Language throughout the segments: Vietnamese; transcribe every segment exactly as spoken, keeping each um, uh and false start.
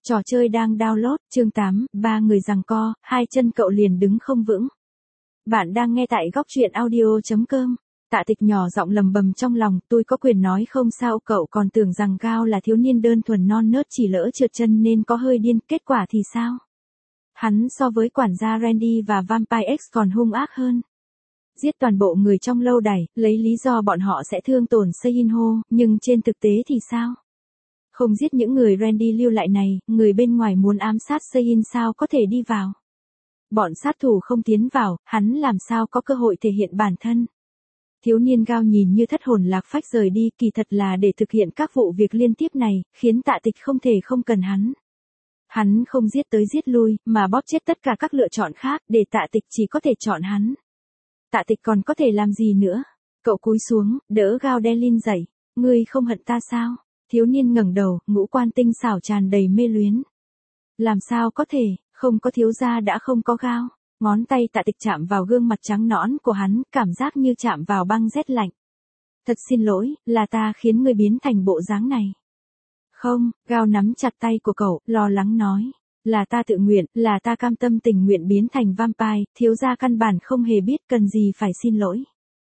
Trò chơi đang download, chương tám, ba người giằng co, hai chân cậu liền đứng không vững. Bạn đang nghe tại góc truyện audio.com. Tạ Tịch nhỏ giọng lầm bầm trong lòng, tôi có quyền nói không sao, cậu còn tưởng rằng Gao là thiếu niên đơn thuần non nớt chỉ lỡ trượt chân nên có hơi điên, kết quả thì sao? Hắn so với quản gia Randy và Vampire X còn hung ác hơn. Giết toàn bộ người trong lâu đài, lấy lý do bọn họ sẽ thương tổn Seinho, nhưng trên thực tế thì sao? Không giết những người Randy lưu lại này, người bên ngoài muốn ám sát Sein sao có thể đi vào? Bọn sát thủ không tiến vào, hắn làm sao có cơ hội thể hiện bản thân? Thiếu niên Gao nhìn như thất hồn lạc phách rời đi, kỳ thật là để thực hiện các vụ việc liên tiếp này, khiến Tạ Tịch không thể không cần hắn. Hắn không giết tới giết lui, mà bóp chết tất cả các lựa chọn khác, để Tạ Tịch chỉ có thể chọn hắn. Tạ Tịch còn có thể làm gì nữa? Cậu cúi xuống, đỡ Gao Delin dậy. Ngươi không hận ta sao? Thiếu niên ngẩng đầu, ngũ quan tinh xảo tràn đầy mê luyến. Làm sao có thể, không có thiếu gia đã không có Gao. Ngón tay Tạ Tịch chạm vào gương mặt trắng nõn của hắn, cảm giác như chạm vào băng rét lạnh. Thật xin lỗi, là ta khiến ngươi biến thành bộ dáng này. Không, Gao nắm chặt tay của cậu, lo lắng nói. Là ta tự nguyện, là ta cam tâm tình nguyện biến thành vampire, thiếu gia căn bản không hề biết cần gì phải xin lỗi.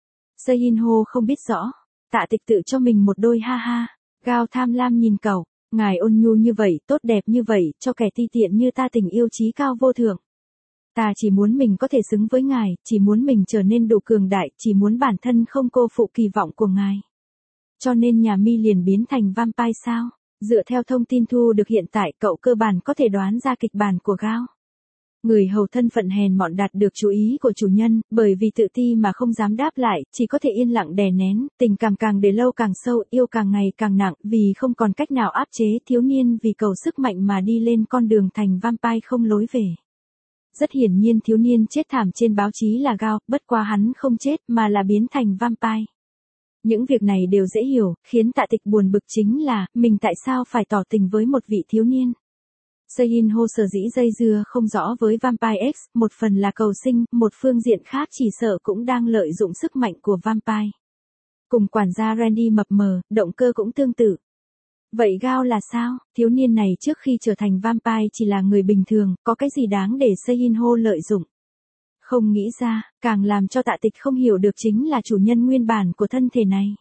Seinho không biết rõ. Tạ Tịch tự cho mình một đôi ha ha. Gao tham lam nhìn cậu, ngài ôn nhu như vậy, tốt đẹp như vậy, cho kẻ ti tiện như ta tình yêu chí cao vô thượng. Ta chỉ muốn mình có thể xứng với ngài, chỉ muốn mình trở nên đủ cường đại, chỉ muốn bản thân không cô phụ kỳ vọng của ngài. Cho nên nhà mi liền biến thành vampire sao? Dựa theo thông tin thu được hiện tại, cậu cơ bản có thể đoán ra kịch bản của Gao. Người hầu thân phận hèn mọn đạt được chú ý của chủ nhân, bởi vì tự ti mà không dám đáp lại, chỉ có thể yên lặng đè nén, tình cảm càng để lâu càng sâu, yêu càng ngày càng nặng, vì không còn cách nào áp chế, thiếu niên vì cầu sức mạnh mà đi lên con đường thành vampire không lối về. Rất hiển nhiên thiếu niên chết thảm trên báo chí là Gao, bất quá hắn không chết mà là biến thành vampire. Những việc này đều dễ hiểu, khiến Tạ Tịch buồn bực chính là, mình tại sao phải tỏ tình với một vị thiếu niên. Seinho sở dĩ dây dưa không rõ với Vampire X, một phần là cầu sinh, một phương diện khác chỉ sợ cũng đang lợi dụng sức mạnh của Vampire. Cùng quản gia Randy mập mờ, động cơ cũng tương tự. Vậy Gao là sao? Thiếu niên này trước khi trở thành Vampire chỉ là người bình thường, có cái gì đáng để Seinho lợi dụng? Không nghĩ ra, càng làm cho Tạ Tịch không hiểu được chính là chủ nhân nguyên bản của thân thể này.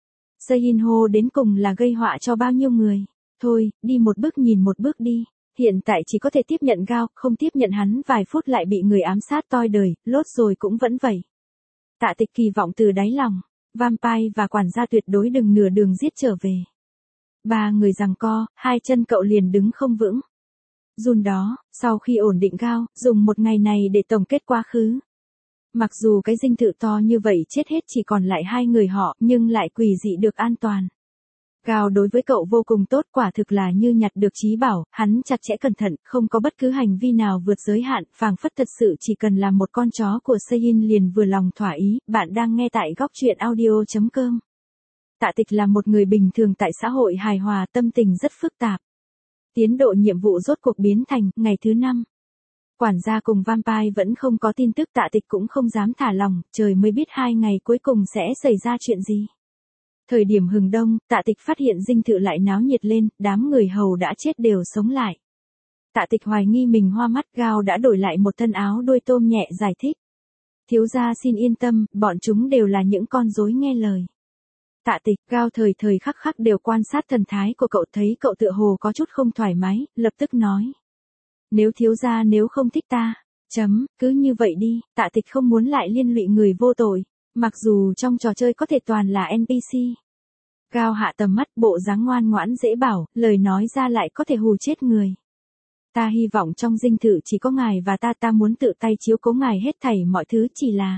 Seinho đến cùng là gây họa cho bao nhiêu người? Thôi, đi một bước nhìn một bước đi. Hiện tại chỉ có thể tiếp nhận Gao, không tiếp nhận hắn vài phút lại bị người ám sát toi đời, lốt rồi cũng vẫn vậy. Tạ Tịch kỳ vọng từ đáy lòng, Vampire và quản gia tuyệt đối đừng nửa đường giết trở về. Ba người giằng co, hai chân cậu liền đứng không vững. Jun đó, sau khi ổn định Gao, dùng một ngày này để tổng kết quá khứ. Mặc dù cái dinh thự to như vậy chết hết chỉ còn lại hai người họ, nhưng lại quỷ dị được an toàn. Gao đối với cậu vô cùng tốt, quả thực là như nhặt được trí bảo, hắn chặt chẽ cẩn thận, không có bất cứ hành vi nào vượt giới hạn, phảng phất thật sự chỉ cần làm một con chó của Sein liền vừa lòng thỏa ý. Bạn đang nghe tại góc truyện audio.com. Tạ Tịch là một người bình thường tại xã hội hài hòa, tâm tình rất phức tạp. Tiến độ nhiệm vụ rốt cuộc biến thành, ngày thứ năm. Quản gia cùng Vampire vẫn không có tin tức, Tạ Tịch cũng không dám thả lòng, trời mới biết hai ngày cuối cùng sẽ xảy ra chuyện gì. Thời điểm hừng đông, Tạ Tịch phát hiện dinh thự lại náo nhiệt lên, đám người hầu đã chết đều sống lại. Tạ Tịch hoài nghi mình hoa mắt, Gao đã đổi lại một thân áo đuôi tôm nhẹ giải thích. Thiếu gia xin yên tâm, bọn chúng đều là những con rối nghe lời. Tạ Tịch, Gao thời thời khắc khắc đều quan sát thần thái của cậu, thấy cậu tựa hồ có chút không thoải mái, lập tức nói. Nếu thiếu gia nếu không thích ta, chấm, cứ như vậy đi. Tạ Tịch không muốn lại liên lụy người vô tội, mặc dù trong trò chơi có thể toàn là en pê xê. Gao hạ tầm mắt, bộ dáng ngoan ngoãn dễ bảo, lời nói ra lại có thể hù chết người. Ta hy vọng trong dinh thự chỉ có ngài và ta, ta muốn tự tay chiếu cố ngài hết thảy mọi thứ, chỉ là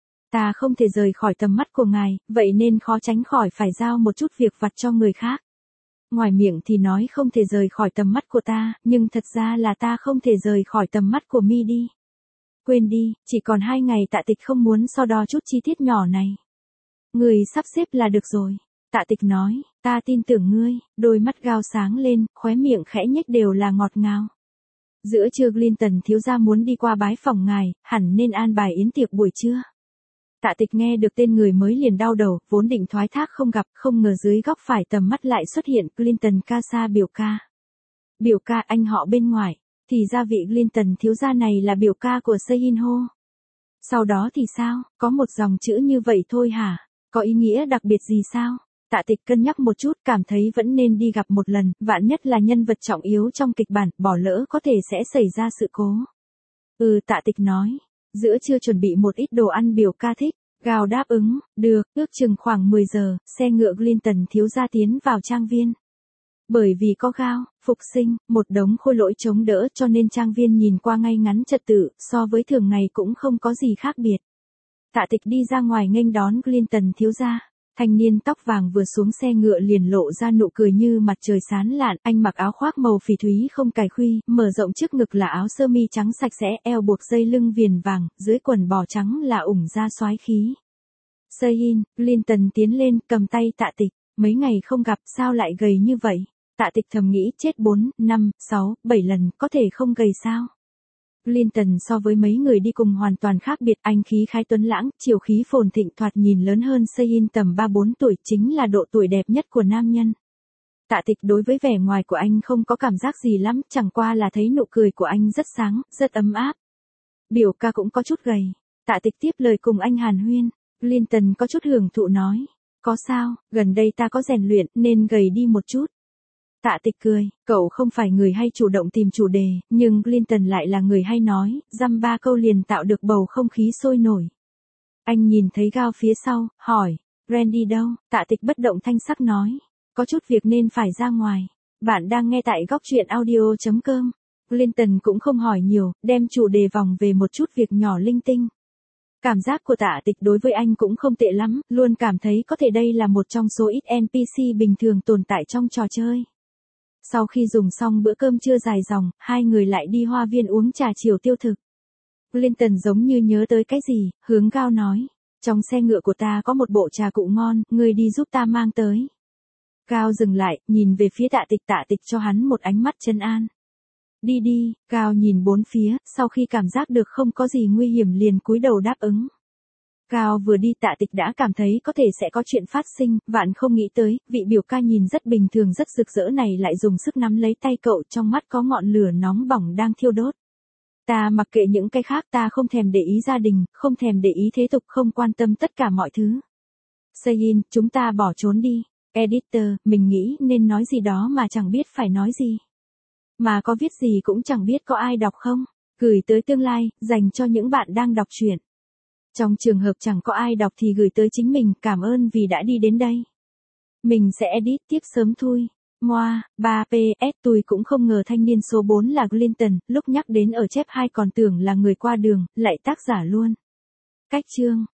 ta không thể rời khỏi tầm mắt của ngài, vậy nên khó tránh khỏi phải giao một chút việc vặt cho người khác. Ngoài miệng thì nói không thể rời khỏi tầm mắt của ta, nhưng thật ra là ta không thể rời khỏi tầm mắt của mi đi. Quên đi, chỉ còn hai ngày, Tạ Tịch không muốn so đo chút chi tiết nhỏ này. Người sắp xếp là được rồi. Tạ Tịch nói, ta tin tưởng ngươi. Đôi mắt Gao sáng lên, khóe miệng khẽ nhếch đều là ngọt ngào. Giữa trưa Clinton thiếu gia muốn đi qua bái phòng ngài, hẳn nên an bài yến tiệc buổi trưa. Tạ Tịch nghe được tên người mới liền đau đầu, vốn định thoái thác không gặp, không ngờ dưới góc phải tầm mắt lại xuất hiện Clinton Casa biểu ca. Biểu ca anh họ bên ngoài, thì ra vị Clinton thiếu gia này là biểu ca của Se-in Ho. Sau đó thì sao, có một dòng chữ như vậy thôi hả? Có ý nghĩa đặc biệt gì sao? Tạ Tịch cân nhắc một chút, cảm thấy vẫn nên đi gặp một lần, vạn nhất là nhân vật trọng yếu trong kịch bản, bỏ lỡ có thể sẽ xảy ra sự cố. Ừ, Tạ Tịch nói, giữa trưa chuẩn bị một ít đồ ăn biểu ca thích. Gao đáp ứng, được, ước chừng khoảng mười giờ, xe ngựa Clinton thiếu gia tiến vào trang viên. Bởi vì có Gao, Phục Sinh, một đống khôi lỗi chống đỡ cho nên trang viên nhìn qua ngay ngắn trật tự, so với thường ngày cũng không có gì khác biệt. Tạ Tịch đi ra ngoài nghênh đón Clinton thiếu gia. Thanh niên tóc vàng vừa xuống xe ngựa liền lộ ra nụ cười như mặt trời sáng lạn, anh mặc áo khoác màu phỉ thúy không cài khuy, mở rộng trước ngực là áo sơ mi trắng sạch sẽ, eo buộc dây lưng viền vàng, dưới quần bò trắng là ủng da soái khí. Se-in, Clinton tiến lên, cầm tay Tạ Tịch, mấy ngày không gặp sao lại gầy như vậy? Tạ Tịch thầm nghĩ chết bốn, năm, sáu, bảy lần, có thể không gầy sao? Clinton so với mấy người đi cùng hoàn toàn khác biệt, anh khí khái tuấn lãng, chiều khí phồn thịnh, thoạt nhìn lớn hơn Se-in tầm ba bốn tuổi, chính là độ tuổi đẹp nhất của nam nhân. Tạ Tịch đối với vẻ ngoài của anh không có cảm giác gì lắm, chẳng qua là thấy nụ cười của anh rất sáng, rất ấm áp. Biểu ca cũng có chút gầy. Tạ Tịch tiếp lời cùng anh hàn huyên. Clinton có chút hưởng thụ nói, có sao, gần đây ta có rèn luyện nên gầy đi một chút. Tạ Tịch cười, cậu không phải người hay chủ động tìm chủ đề, nhưng Clinton lại là người hay nói, dăm ba câu liền tạo được bầu không khí sôi nổi. Anh nhìn thấy Gao phía sau, hỏi, Randy đâu? Tạ Tịch bất động thanh sắc nói, có chút việc nên phải ra ngoài. Bạn đang nghe tại góc truyện audio chấm com. Clinton cũng không hỏi nhiều, đem chủ đề vòng về một chút việc nhỏ linh tinh. Cảm giác của Tạ Tịch đối với anh cũng không tệ lắm, luôn cảm thấy có thể đây là một trong số ít en pê xê bình thường tồn tại trong trò chơi. Sau khi dùng xong bữa cơm trưa dài dòng, hai người lại đi hoa viên uống trà chiều tiêu thực. Clinton giống như nhớ tới cái gì, hướng Gao nói, trong xe ngựa của ta có một bộ trà cụ ngon, ngươi đi giúp ta mang tới. Gao dừng lại, nhìn về phía Tạ Tịch. Tạ Tịch cho hắn một ánh mắt trấn an. Đi đi, Gao nhìn bốn phía, sau khi cảm giác được không có gì nguy hiểm liền cúi đầu đáp ứng. Gao vừa đi Tạ Tịch đã cảm thấy có thể sẽ có chuyện phát sinh, vạn không nghĩ tới, vị biểu ca nhìn rất bình thường rất rực rỡ này lại dùng sức nắm lấy tay cậu, trong mắt có ngọn lửa nóng bỏng đang thiêu đốt. Ta mặc kệ những cái khác, ta không thèm để ý gia đình, không thèm để ý thế tục, không quan tâm tất cả mọi thứ. Se-in, chúng ta bỏ trốn đi. Editor, mình nghĩ nên nói gì đó mà chẳng biết phải nói gì. Mà có viết gì cũng chẳng biết có ai đọc không. Gửi tới tương lai, dành cho những bạn đang đọc truyện. Trong trường hợp chẳng có ai đọc thì gửi tới chính mình, cảm ơn vì đã đi đến đây. Mình sẽ edit tiếp sớm thôi. Moa, ba pê ét tôi cũng không ngờ thanh niên số bốn là Clinton, lúc nhắc đến ở chép hai còn tưởng là người qua đường, lại tác giả luôn. Cách chương